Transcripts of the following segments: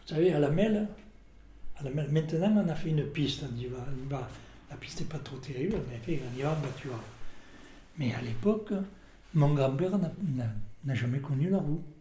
savez, à la Melle, maintenant on a fait une piste, la piste n'est pas trop terrible, on y va en voiture. Mais à l'époque, mon grand-père n'a jamais connu la roue.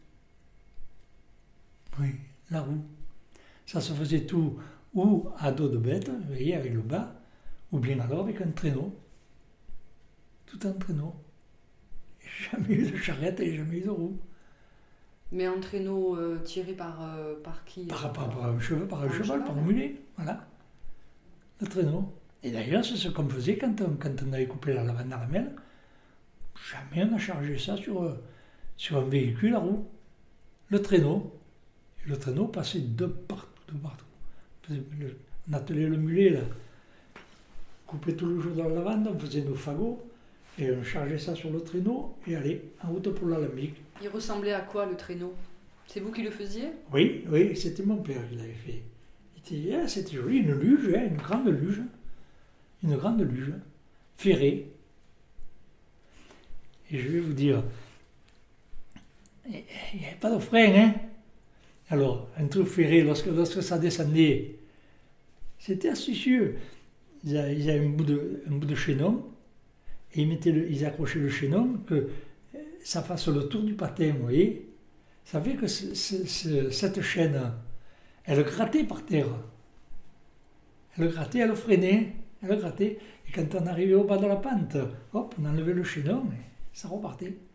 Oui, la roue. Ça se faisait tout ou à dos de bête, vous voyez, avec le bas, ou bien alors avec un traîneau. Tout un traîneau. Jamais eu de charrette et jamais eu de roue. Mais un traîneau tiré par qui Par un cheval, par un mulet, voilà. Le traîneau. Et d'ailleurs, c'est ce qu'on faisait quand on avait coupé la lavande à la Melle. Jamais on a chargé ça sur un véhicule à roue. Le traîneau. Et le traîneau passait de partout. On attelait le mulet, là. On coupait tout le jour dans la lavande, on faisait nos fagots, et on chargeait ça sur le traîneau, et allez, en route pour l'Alambic. Il ressemblait à quoi, le traîneau? C'est vous qui le faisiez? Oui, c'était mon père qui l'avait fait. C'était joli, une luge, une grande luge, ferrée. Et je vais vous dire, il n'y avait pas de frein, hein. Alors, un truc ferré, lorsque ça descendait, c'était astucieux. Ils avaient un bout de chaînon, et ils accrochaient le chaînon, que ça fasse le tour du patin, vous voyez. Ça fait que cette chaîne, elle grattait par terre. Elle grattait, elle freinait, elle grattait. Et quand on arrivait au bas de la pente, hop, on enlevait le chaînon et ça repartait.